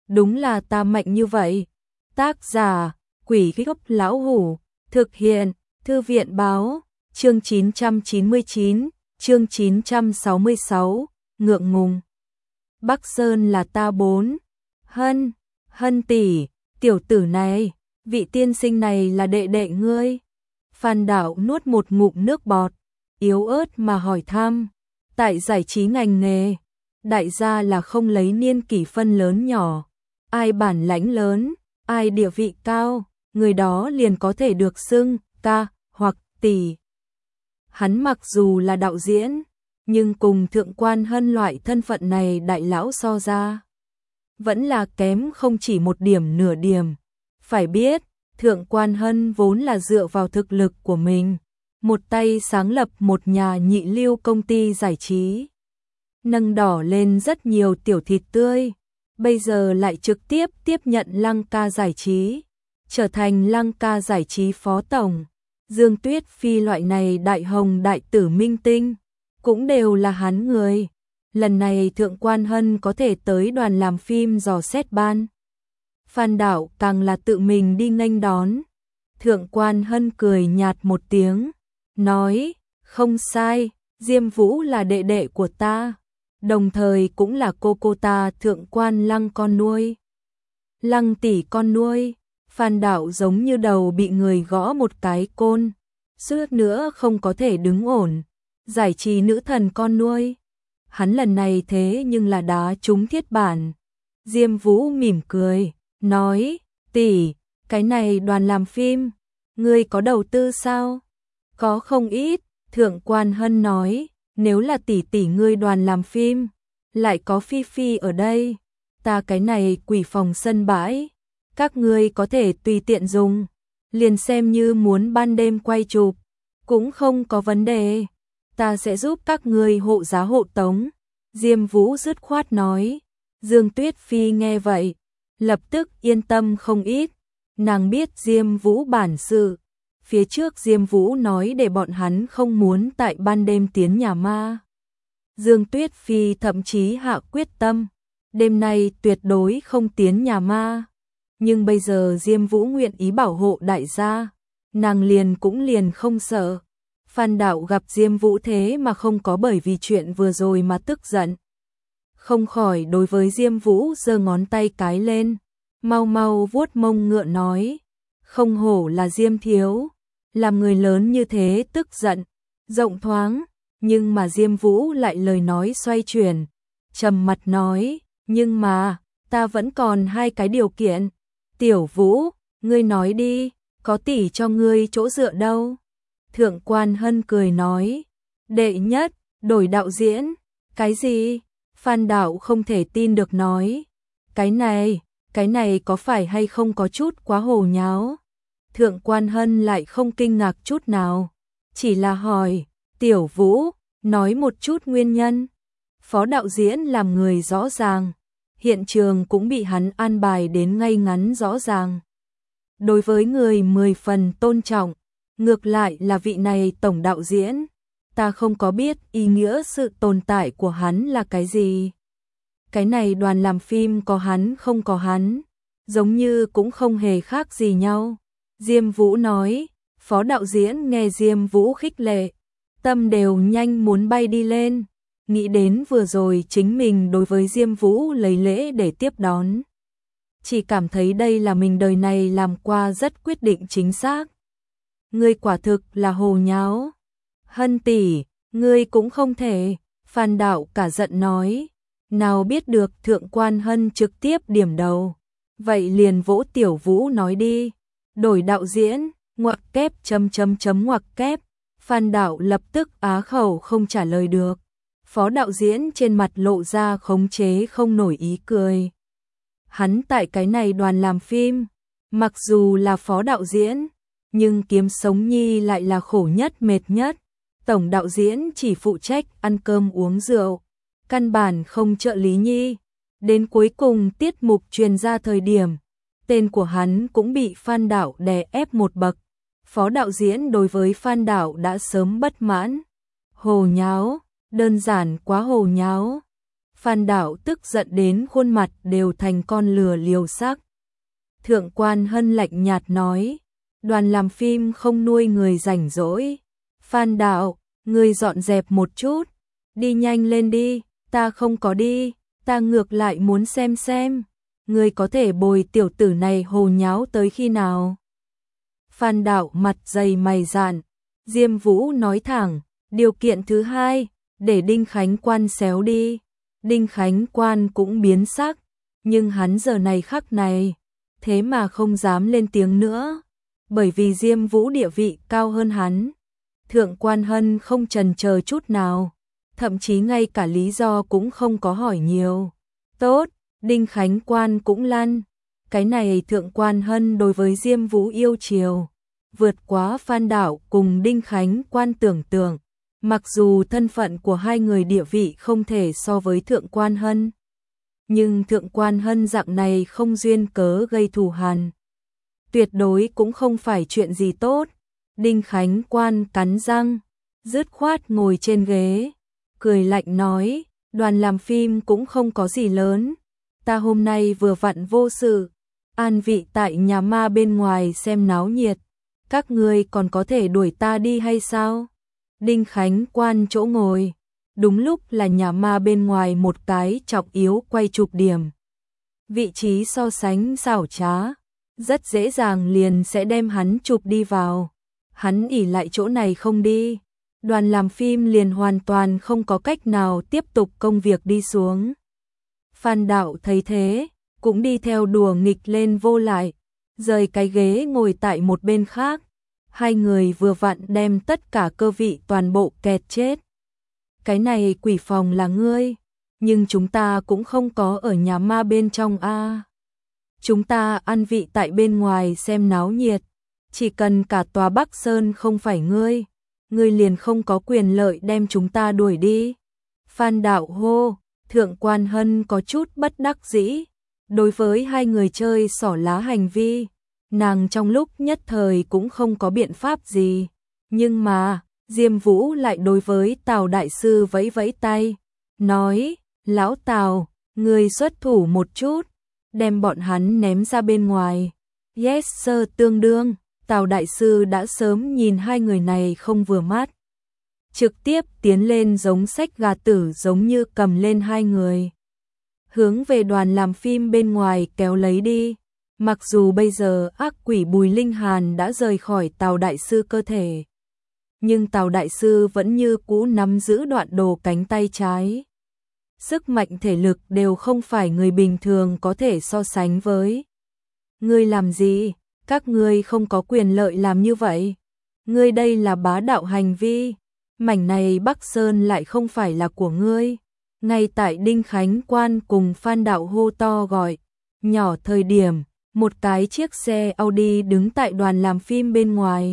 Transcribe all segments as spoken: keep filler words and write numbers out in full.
đúng là ta mạnh như vậy. Tác giả, Quỷ Gốc Lão Hủ, thực hiện, Thư viện báo, chương chín trăm chín mươi chín, chương chín trăm sáu mươi sáu, ngượng ngùng. Bắc Sơn là ta bốn. Hân, Hân tỷ, tiểu tử này, vị tiên sinh này là đệ đệ ngươi. Phan Đạo nuốt một ngụm nước bọt, yếu ớt mà hỏi thăm. Tại giải trí ngành nghề, đại gia là không lấy niên kỷ phân lớn nhỏ. Ai bản lãnh lớn, ai địa vị cao, người đó liền có thể được xưng ca hoặc tỷ. Hắn mặc dù là đạo diễn, nhưng cùng Thượng Quan Hân loại thân phận này đại lão so ra, vẫn là kém không chỉ một điểm nửa điểm. Phải biết, Thượng Quan Hân vốn là dựa vào thực lực của mình, một tay sáng lập một nhà nhị lưu công ty giải trí, nâng đỏ lên rất nhiều tiểu thịt tươi, bây giờ lại trực tiếp tiếp nhận Lăng Ca giải trí, trở thành Lăng Ca giải trí phó tổng. Dương Tuyết Phi loại này đại hồng đại tử minh tinh, cũng đều là hắn người. Lần này Thượng Quan Hân có thể tới đoàn làm phim dò xét ban. Phan Đạo càng là tự mình đi nghênh đón. Thượng Quan Hân cười nhạt một tiếng, nói, không sai, Diêm Vũ là đệ đệ của ta, đồng thời cũng là cô cô ta Thượng Quan Lăng con nuôi. Lăng tỷ con nuôi. Phan Đạo giống như đầu bị người gõ một cái côn, suýt nữa không có thể đứng ổn. Giải trí nữ thần con nuôi. Hắn lần này thế nhưng là đá trúng thiết bản. Diêm Vũ mỉm cười, nói, tỷ, cái này đoàn làm phim, ngươi có đầu tư sao? Có không ít. Thượng Quan Hân nói, nếu là tỷ tỷ ngươi đoàn làm phim, lại có Phi Phi ở đây, ta cái này quỷ phòng sân bãi, các ngươi có thể tùy tiện dùng, liền xem như muốn ban đêm quay chụp, cũng không có vấn đề, ta sẽ giúp các ngươi hộ giá hộ tống. Diêm Vũ dứt khoát nói. Dương Tuyết Phi nghe vậy, lập tức yên tâm không ít, nàng biết Diêm Vũ bản sự. Phía trước Diêm Vũ nói để bọn hắn không muốn tại ban đêm tiến nhà ma. Dương Tuyết Phi thậm chí hạ quyết tâm, đêm nay tuyệt đối không tiến nhà ma. Nhưng bây giờ Diêm Vũ nguyện ý bảo hộ đại gia, nàng liền cũng liền không sợ. Phan Đạo gặp Diêm Vũ thế mà không có bởi vì chuyện vừa rồi mà tức giận. Không khỏi đối với Diêm Vũ giơ ngón tay cái lên, mau mau vuốt mông ngựa nói, không hổ là Diêm thiếu, làm người lớn như thế tức giận, rộng thoáng, nhưng mà Diêm Vũ lại lời nói xoay chuyển, trầm mặt nói, nhưng mà, ta vẫn còn hai cái điều kiện. Tiểu Vũ, ngươi nói đi, có tỷ cho ngươi chỗ dựa đâu? Thượng Quan Hân cười nói, đệ nhất, đổi đạo diễn. Cái gì? Phan Đạo không thể tin được nói, cái này, cái này có phải hay không có chút quá hồ nháo? Thượng Quan Hân lại không kinh ngạc chút nào, chỉ là hỏi, Tiểu Vũ, nói một chút nguyên nhân. Phó đạo diễn làm người rõ ràng, hiện trường cũng bị hắn an bài đến ngay ngắn rõ ràng. Đối với người mười phần tôn trọng, ngược lại là vị này tổng đạo diễn, ta không có biết ý nghĩa sự tồn tại của hắn là cái gì. Cái này đoàn làm phim có hắn không có hắn, giống như cũng không hề khác gì nhau. Diêm Vũ nói. Phó đạo diễn nghe Diêm Vũ khích lệ, tâm đều nhanh muốn bay đi lên, nghĩ đến vừa rồi chính mình đối với Diêm Vũ lấy lễ để tiếp đón, chỉ cảm thấy đây là mình đời này làm qua rất quyết định chính xác. Ngươi quả thực là hồ nháo. Hân tỷ, ngươi cũng không thể. Phan Đạo cả giận nói, nào biết được Thượng Quan Hân trực tiếp điểm đầu, vậy liền vỗ Tiểu Vũ nói đi, đổi đạo diễn, ngoặc kép chấm chấm chấm ngoặc kép. Phan Đạo lập tức á khẩu không trả lời được. Phó đạo diễn trên mặt lộ ra khống chế không nổi ý cười. Hắn tại cái này đoàn làm phim, mặc dù là phó đạo diễn, nhưng kiếm sống nhi lại là khổ nhất mệt nhất. Tổng đạo diễn chỉ phụ trách ăn cơm uống rượu, căn bản không trợ lý nhi. Đến cuối cùng tiết mục truyền ra thời điểm, tên của hắn cũng bị Phan Đạo đè ép một bậc. Phó đạo diễn đối với Phan Đạo đã sớm bất mãn. Hồ nháo, đơn giản quá hồ nháo. Phan Đạo tức giận đến khuôn mặt đều thành con lừa liều sắc. Thượng Quan Hân lạnh nhạt nói, đoàn làm phim không nuôi người rảnh rỗi. Phan Đạo, người dọn dẹp một chút, đi nhanh lên đi, ta không có đi, ta ngược lại muốn xem xem, người có thể bồi tiểu tử này hồ nháo tới khi nào. Phan Đạo mặt dày mày dạn, Diêm Vũ nói thẳng, điều kiện thứ hai, để Đinh Khánh Quan xéo đi. Đinh Khánh Quan cũng biến sắc, nhưng hắn giờ này khắc này, thế mà không dám lên tiếng nữa, bởi vì Diêm Vũ địa vị cao hơn hắn. Thượng Quan Hân không chần chờ chút nào, thậm chí ngay cả lý do cũng không có hỏi nhiều. Tốt, Đinh Khánh Quan cũng lăn. Cái này Thượng Quan Hân đối với Diêm Vũ yêu chiều, vượt quá Phan Đạo cùng Đinh Khánh Quan tưởng tượng. Mặc dù thân phận của hai người địa vị không thể so với Thượng Quan Hân, nhưng Thượng Quan Hân dạng này không duyên cớ gây thù hằn, tuyệt đối cũng không phải chuyện gì tốt. Đinh Khánh Quan cắn răng, dứt khoát ngồi trên ghế, cười lạnh nói, đoàn làm phim cũng không có gì lớn, ta hôm nay vừa vặn vô sự, an vị tại nhà ma bên ngoài xem náo nhiệt, các ngươi còn có thể đuổi ta đi hay sao? Đinh Khánh Quan chỗ ngồi, đúng lúc là nhà ma bên ngoài một cái trọng yếu quay chụp điểm. Vị trí so sánh xảo trá, rất dễ dàng liền sẽ đem hắn chụp đi vào. Hắn ỉ lại chỗ này không đi, đoàn làm phim liền hoàn toàn không có cách nào tiếp tục công việc đi xuống. Phan Đạo thấy thế, cũng đi theo đùa nghịch lên vô lại, rời cái ghế ngồi tại một bên khác. Hai người vừa vặn đem tất cả cơ vị toàn bộ kẹt chết. Cái này quỷ phòng là ngươi, nhưng chúng ta cũng không có ở nhà ma bên trong a. Chúng ta ăn vị tại bên ngoài xem náo nhiệt, chỉ cần cả tòa Bắc Sơn không phải ngươi, ngươi liền không có quyền lợi đem chúng ta đuổi đi. Phan Đạo hô, Thượng Quan Hân có chút bất đắc dĩ, đối với hai người chơi xỏ lá hành vi, nàng trong lúc nhất thời cũng không có biện pháp gì, nhưng mà, Diêm Vũ lại đối với Tào Đại Sư vẫy vẫy tay, nói, Lão Tào, người xuất thủ một chút, đem bọn hắn ném ra bên ngoài. Yes sir, tương đương, Tào Đại Sư đã sớm nhìn hai người này không vừa mắt, trực tiếp tiến lên giống sách gà tử giống như cầm lên hai người, hướng về đoàn làm phim bên ngoài kéo lấy đi. Mặc dù bây giờ ác quỷ Bùi Linh Hàn đã rời khỏi Tào Đại Sư cơ thể, nhưng Tào Đại Sư vẫn như cũ nắm giữ đoạn đồ cánh tay trái. Sức mạnh thể lực đều không phải người bình thường có thể so sánh với. Ngươi làm gì? Các ngươi không có quyền lợi làm như vậy. Ngươi đây là bá đạo hành vi. Mảnh này Bắc Sơn lại không phải là của ngươi. Ngay tại Đinh Khánh Quan cùng Phan Đạo hô to gọi nhỏ thời điểm, một cái chiếc xe Audi đứng tại đoàn làm phim bên ngoài.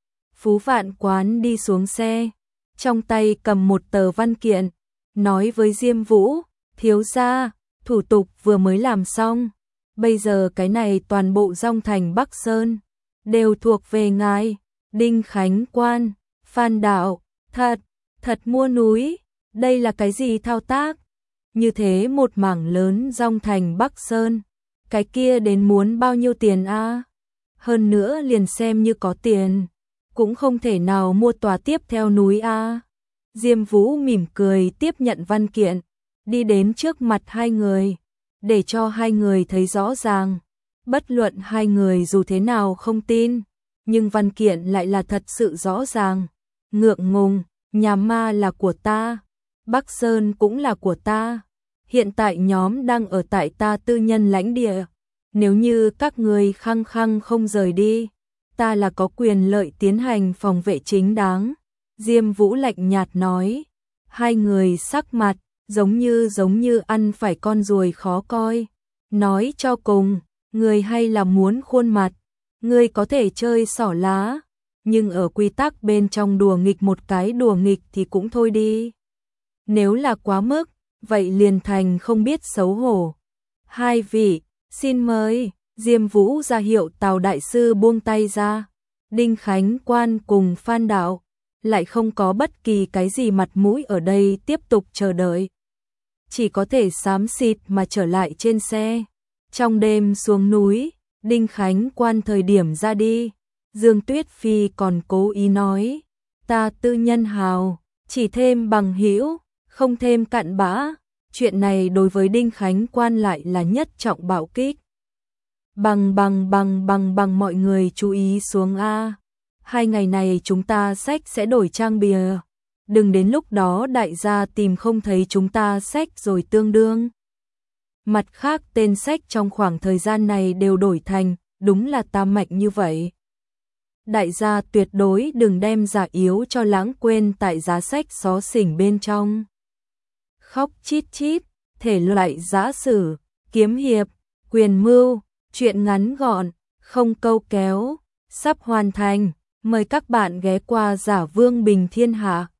Phú Vạn Quán đi xuống xe, trong tay cầm một tờ văn kiện, nói với Diêm Vũ, thiếu gia, thủ tục vừa mới làm xong, bây giờ cái này toàn bộ Dong Thành Bắc Sơn đều thuộc về ngài. Đinh Khánh Quan, Phan Đạo, thật, thật mua núi, đây là cái gì thao tác? Như thế một mảng lớn Dong Thành Bắc Sơn, cái kia đến muốn bao nhiêu tiền a? Hơn nữa liền xem như có tiền, cũng không thể nào mua tòa tiếp theo núi a. Diêm Vũ mỉm cười tiếp nhận văn kiện, đi đến trước mặt hai người, để cho hai người thấy rõ ràng. Bất luận hai người dù thế nào không tin, nhưng văn kiện lại là thật sự rõ ràng. Ngượng ngùng, nhà ma là của ta, Bắc Sơn cũng là của ta. Hiện tại nhóm đang ở tại ta tư nhân lãnh địa. Nếu như các người khăng khăng không rời đi, ta là có quyền lợi tiến hành phòng vệ chính đáng. Diêm Vũ lạnh nhạt nói. Hai người sắc mặt, giống như giống như ăn phải con ruồi khó coi. Nói cho cùng, người hay là muốn khuôn mặt. Người có thể chơi xỏ lá, nhưng ở quy tắc bên trong đùa nghịch một cái đùa nghịch thì cũng thôi đi. Nếu là quá mức, vậy liền thành không biết xấu hổ. Hai vị, xin mời. Diêm Vũ ra hiệu Tào Đại Sư buông tay ra. Đinh Khánh Quan cùng Phan Đạo lại không có bất kỳ cái gì mặt mũi ở đây tiếp tục chờ đợi. chỉ có thể xám xịt mà trở lại trên xe. Trong đêm xuống núi, Đinh Khánh Quan thời điểm ra đi, Dương Tuyết Phi còn cố ý nói, ta tư nhân hào, chỉ thêm bằng hữu, không thêm cặn bã. Chuyện này đối với Đinh Khánh Quan lại là nhất trọng bạo kích. Bằng bằng bằng bằng bằng mọi người chú ý xuống a. Hai ngày này chúng ta sách sẽ đổi trang bìa. Đừng đến lúc đó đại gia tìm không thấy chúng ta sách rồi tương đương. Mặt khác tên sách trong khoảng thời gian này đều đổi thành, đúng là tam mạch như vậy. Đại gia tuyệt đối đừng đem giả yếu cho lãng quên tại giá sách xó xỉnh bên trong. Khóc chít chít, thể loại giã sử, kiếm hiệp, quyền mưu, truyện ngắn gọn, không câu kéo, sắp hoàn thành. Mời các bạn ghé qua Giả Vương Bình Thiên Hạ.